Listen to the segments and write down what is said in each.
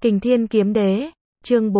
Kình Thiên Kiếm Đế, chương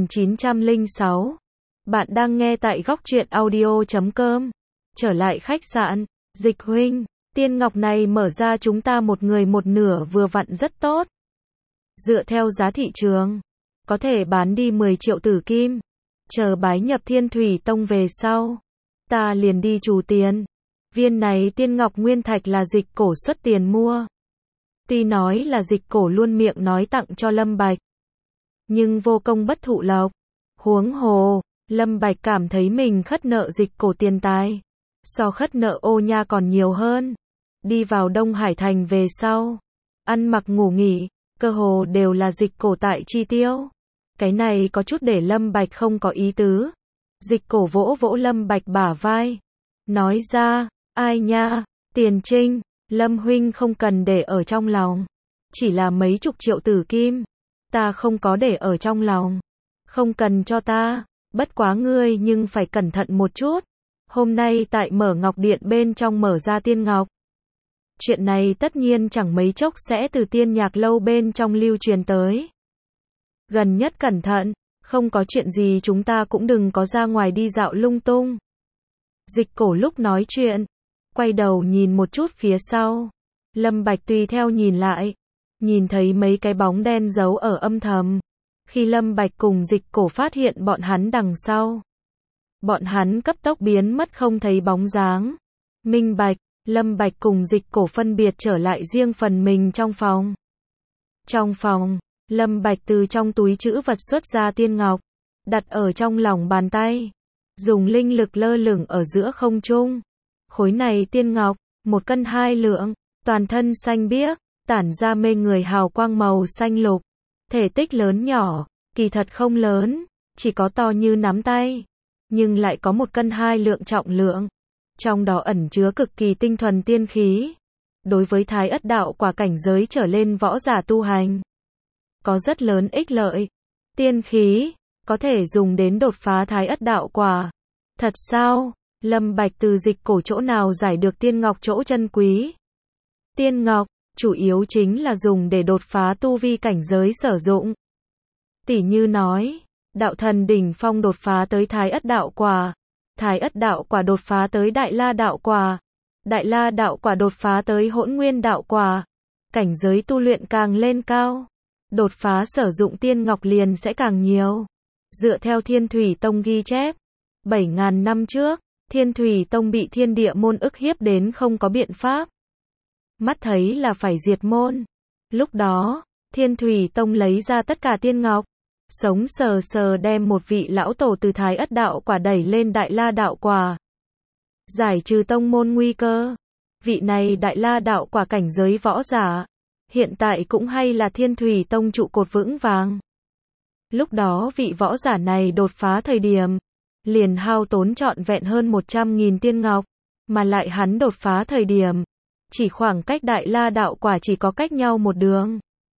4906. Bạn đang nghe tại góc truyện audio.com. Trở lại khách sạn, Dịch huynh, tiên ngọc này mở ra chúng ta một người một nửa vừa vặn rất tốt. Dựa theo giá thị trường, có thể bán đi 10 triệu tử kim. Chờ bái nhập Thiên Thủy Tông về sau, ta liền đi trù tiền. Viên này tiên ngọc nguyên thạch là Dịch Cổ xuất tiền mua. Tuy nói là Dịch Cổ luôn miệng nói tặng cho Lâm Bạch, nhưng vô công bất thụ lộc. Huống hồ, Lâm Bạch cảm thấy mình khất nợ Dịch Cổ tiền tài, so khất nợ Ô Nha còn nhiều hơn. Đi vào Đông Hải Thành về sau, ăn mặc ngủ nghỉ, cơ hồ đều là Dịch Cổ tại chi tiêu. Cái này có chút để Lâm Bạch không có ý tứ. Dịch Cổ vỗ vỗ Lâm Bạch bả vai, nói ra, ai nha, tiền trinh, Lâm huynh không cần để ở trong lòng. Chỉ là mấy chục triệu tử kim, ta không có để ở trong lòng. Không cần cho ta, bất quá ngươi nhưng phải cẩn thận một chút. Hôm nay tại Mở Ngọc Điện bên trong mở ra tiên ngọc. Chuyện này tất nhiên chẳng mấy chốc sẽ từ tiên nhạc lâu bên trong lưu truyền tới. Gần nhất cẩn thận, không có chuyện gì chúng ta cũng đừng có ra ngoài đi dạo lung tung. Dịch Cổ lúc nói chuyện, quay đầu nhìn một chút phía sau. Lâm Bạch tùy theo nhìn lại, nhìn thấy mấy cái bóng đen giấu ở âm thầm. Khi Lâm Bạch cùng Dịch Cổ phát hiện bọn hắn đằng sau, bọn hắn cấp tốc biến mất không thấy bóng dáng. Minh bạch, Lâm Bạch cùng Dịch Cổ phân biệt trở lại riêng phần mình trong phòng. Trong phòng, Lâm Bạch từ trong túi trữ vật xuất ra tiên ngọc, đặt ở trong lòng bàn tay, dùng linh lực lơ lửng ở giữa không trung. Khối này tiên ngọc, 1 cân 2 lượng, toàn thân xanh biếc, tản ra mê người hào quang màu xanh lục. Thể tích lớn nhỏ, kỳ thật không lớn, chỉ có to như nắm tay, nhưng lại có 1 cân 2 lượng trọng lượng. Trong đó ẩn chứa cực kỳ tinh thuần tiên khí. Đối với Thái Ất đạo quả cảnh giới trở lên võ giả tu hành, có rất lớn ích lợi. Tiên khí, có thể dùng đến đột phá Thái Ất đạo quả. Thật sao? Lâm Bạch từ Dịch Cổ chỗ nào giải được tiên ngọc chỗ chân quý? Tiên ngọc, chủ yếu chính là dùng để đột phá tu vi cảnh giới sử dụng. Tỉ như nói, đạo thần đỉnh phong đột phá tới Thái Ất đạo quả, Thái Ất đạo quả đột phá tới Đại La đạo quả, Đại La đạo quả đột phá tới Hỗn Nguyên đạo quả. Cảnh giới tu luyện càng lên cao, đột phá sử dụng tiên ngọc liền sẽ càng nhiều. Dựa theo Thiên Thủy Tông ghi chép, 7.000 năm trước, Thiên Thủy Tông bị thiên địa môn ức hiếp đến không có biện pháp. Mắt thấy là phải diệt môn. Lúc đó, Thiên Thủy Tông lấy ra tất cả tiên ngọc, sống sờ sờ đem một vị lão tổ từ Thái Ất đạo quả đẩy lên Đại La đạo quả. Giải trừ tông môn nguy cơ. Vị này Đại La đạo quả cảnh giới võ giả, hiện tại cũng hay là Thiên Thủy Tông trụ cột vững vàng. Lúc đó vị võ giả này đột phá thời điểm, liền hao tốn trọn vẹn hơn 100.000 tiên ngọc, mà lại hắn đột phá thời điểm, chỉ khoảng cách Đại La đạo quả chỉ có cách nhau một đường.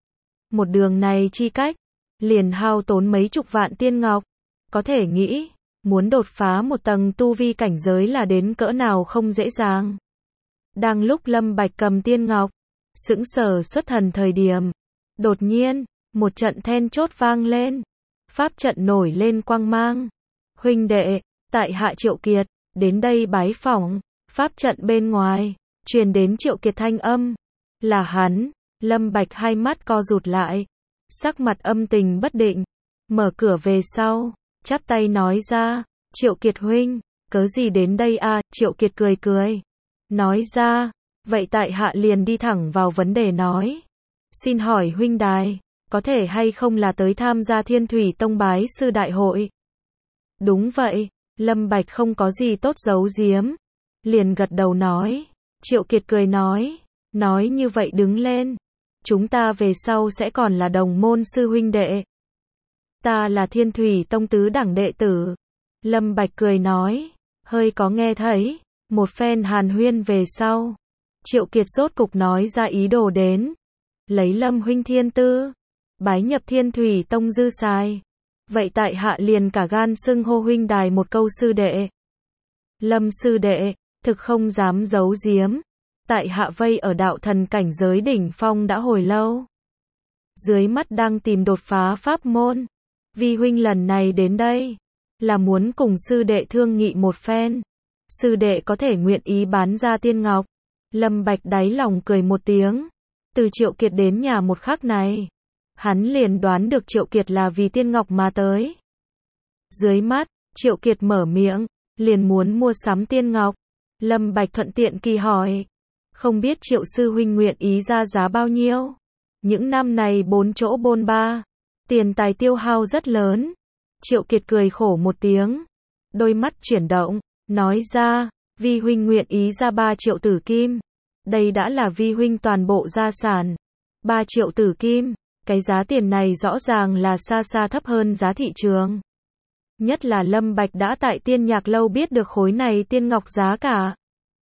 Một đường này chi cách, liền hao tốn mấy chục vạn tiên ngọc. Có thể nghĩ, muốn đột phá một tầng tu vi cảnh giới là đến cỡ nào không dễ dàng. Đang lúc Lâm Bạch cầm tiên ngọc, sững sờ xuất thần thời điểm, đột nhiên, một trận then chốt vang lên. Pháp trận nổi lên quang mang. Huynh đệ, tại hạ Triệu Kiệt, đến đây bái phỏng. Pháp trận bên ngoài, truyền đến Triệu Kiệt thanh âm. Là hắn. Lâm Bạch hai mắt co rụt lại, sắc mặt âm tình bất định, mở cửa về sau, chắp tay nói ra, Triệu Kiệt huynh, cớ gì đến đây à? Triệu Kiệt cười cười, nói ra, vậy tại hạ liền đi thẳng vào vấn đề nói. Xin hỏi huynh đài, có thể hay không là tới tham gia Thiên Thủy Tông bái sư đại hội? Đúng vậy, Lâm Bạch không có gì tốt giấu giếm, liền gật đầu nói. Triệu Kiệt cười nói như vậy đứng lên, chúng ta về sau sẽ còn là đồng môn sư huynh đệ. Ta là Thiên Thủy Tông tứ đẳng đệ tử. Lâm Bạch cười nói, hơi có nghe thấy. Một phen hàn huyên về sau, Triệu Kiệt rốt cục nói ra ý đồ đến. Lấy Lâm huynh thiên tư, bái nhập Thiên Thủy Tông dư xài. Vậy tại hạ liền cả gan xưng hô huynh đài một câu sư đệ. Lâm sư đệ, thực không dám giấu giếm. Tại hạ vây ở đạo thần cảnh giới đỉnh phong đã hồi lâu. dưới mắt đang tìm đột phá pháp môn. Vi huynh lần này đến đây, là muốn cùng sư đệ thương nghị một phen. Sư đệ có thể nguyện ý bán ra tiên ngọc. Lâm Bạch đáy lòng cười một tiếng. Từ Triệu Kiệt đến nhà một khắc này, hắn liền đoán được Triệu Kiệt là vì tiên ngọc mà tới. Dưới mắt, Triệu Kiệt mở miệng, liền muốn mua sắm tiên ngọc. Lâm Bạch thuận tiện kỳ hỏi, không biết Triệu sư huynh nguyện ý ra giá bao nhiêu? Những năm này 4 chỗ bôn ba, tiền tài tiêu hao rất lớn. Triệu Kiệt cười khổ một tiếng, đôi mắt chuyển động, nói ra, vi huynh nguyện ý ra 3 triệu tử kim. Đây đã là vi huynh toàn bộ gia sản. 3 triệu tử kim, cái giá tiền này rõ ràng là xa xa thấp hơn giá thị trường. Nhất là Lâm Bạch đã tại Tiên Nhạc Lâu biết được khối này tiên ngọc giá cả.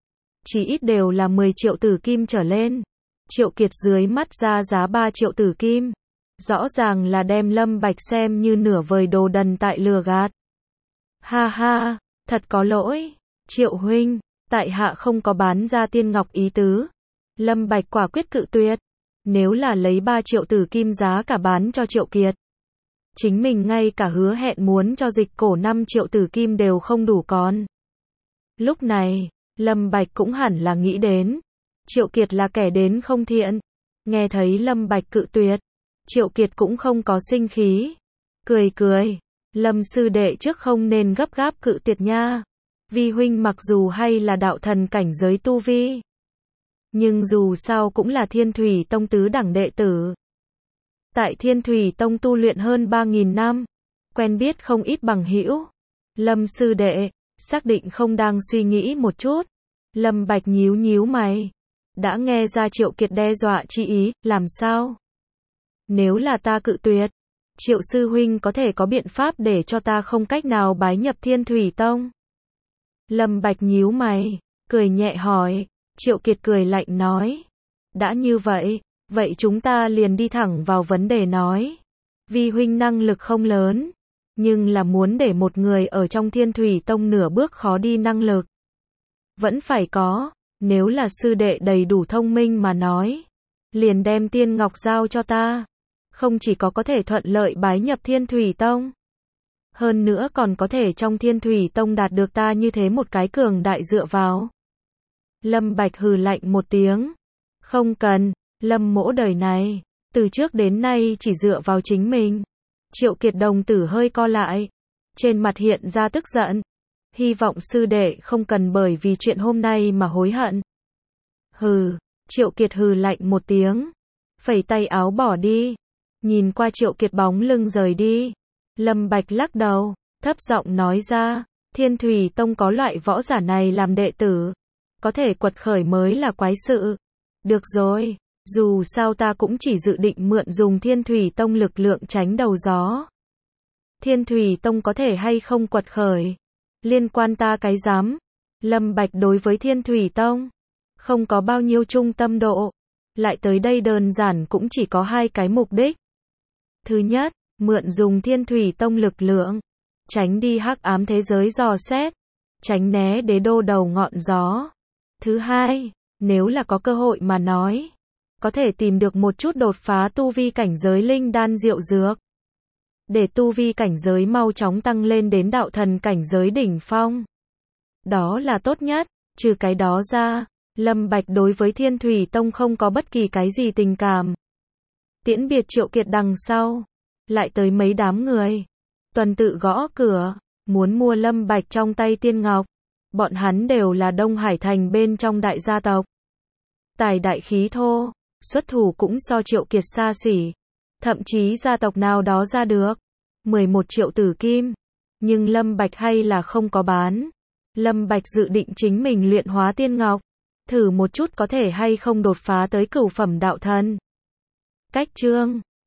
Chỉ ít đều là 10 triệu tử kim trở lên. Triệu Kiệt dưới mắt ra giá 3 triệu tử kim. Rõ ràng là đem Lâm Bạch xem như nửa vời đồ đần tại lừa gạt. Ha ha, thật có lỗi. Triệu huynh, tại hạ không có bán ra tiên ngọc ý tứ. Lâm Bạch quả quyết cự tuyệt. Nếu là lấy 3 triệu tử kim giá cả bán cho Triệu Kiệt, chính mình ngay cả hứa hẹn muốn cho dịch cổ 5 triệu tử kim đều không đủ còn. Lúc này, Lâm Bạch cũng hẳn là nghĩ đến, Triệu Kiệt là kẻ đến không thiện. Nghe thấy Lâm Bạch cự tuyệt, Triệu Kiệt cũng không có sinh khí. Cười cười, Lâm sư đệ trước không nên gấp gáp cự tuyệt nha. Vi huynh mặc dù hay là đạo thần cảnh giới tu vi, nhưng dù sao cũng là Thiên Thủy Tông tứ đẳng đệ tử. Tại Thiên Thủy Tông tu luyện hơn 3.000 năm, quen biết không ít bằng hữu. Lâm sư đệ, xác định không đang suy nghĩ một chút. Lâm Bạch nhíu nhíu mày. Đã nghe ra Triệu Kiệt đe dọa chi ý, làm sao? Nếu là ta cự tuyệt, Triệu sư huynh có thể có biện pháp để cho ta không cách nào bái nhập Thiên Thủy Tông? Lâm Bạch nhíu mày, cười nhẹ hỏi. Triệu Kiệt cười lạnh nói. Đã như vậy, vậy chúng ta liền đi thẳng vào vấn đề nói. Vi huynh năng lực không lớn, nhưng là muốn để một người ở trong Thiên Thủy Tông nửa bước khó đi năng lực vẫn phải có. Nếu là sư đệ đầy đủ thông minh mà nói, liền đem tiên ngọc giao cho ta. Không chỉ có thể thuận lợi bái nhập Thiên Thủy Tông, hơn nữa còn có thể trong Thiên Thủy Tông đạt được ta như thế một cái cường đại dựa vào. Lâm Bạch hừ lạnh một tiếng. Không cần, Lâm mỗ đời này, từ trước đến nay chỉ dựa vào chính mình. Triệu Kiệt đồng tử hơi co lại, trên mặt hiện ra tức giận. Hy vọng sư đệ không cần bởi vì chuyện hôm nay mà hối hận. Hừ, Triệu Kiệt hừ lạnh một tiếng, phẩy tay áo bỏ đi. Nhìn qua Triệu Kiệt bóng lưng rời đi, Lâm Bạch lắc đầu, thấp giọng nói ra, Thiên Thủy Tông có loại võ giả này làm đệ tử, có thể quật khởi mới là quái sự. Được rồi, dù sao ta cũng chỉ dự định mượn dùng Thiên Thủy Tông lực lượng tránh đầu gió. Thiên Thủy Tông có thể hay không quật khởi, liên quan ta cái dám. Lâm Bạch đối với Thiên Thủy Tông không có bao nhiêu trung tâm độ, lại tới đây đơn giản cũng chỉ có 2 cái mục đích. Thứ nhất, mượn dùng Thiên Thủy Tông lực lượng, tránh đi hắc ám thế giới dò xét, tránh né đế đô đầu ngọn gió. Thứ hai, nếu là có cơ hội mà nói, có thể tìm được một chút đột phá tu vi cảnh giới linh đan diệu dược, để tu vi cảnh giới mau chóng tăng lên đến đạo thần cảnh giới đỉnh phong. Đó là tốt nhất. Trừ cái đó ra, Lâm Bạch đối với Thiên Thủy Tông không có bất kỳ cái gì tình cảm. Tiễn biệt Triệu Kiệt đằng sau, lại tới mấy đám người, tuần tự gõ cửa, muốn mua Lâm Bạch trong tay tiên ngọc. Bọn hắn đều là Đông Hải Thành bên trong đại gia tộc, tài đại khí thô, xuất thủ cũng so Triệu Kiệt xa xỉ. Thậm chí gia tộc nào đó ra được 11 triệu tử kim, nhưng Lâm Bạch hay là không có bán. Lâm Bạch dự định chính mình luyện hóa tiên ngọc, thử một chút có thể hay không đột phá tới cửu phẩm đạo thần. Cách chương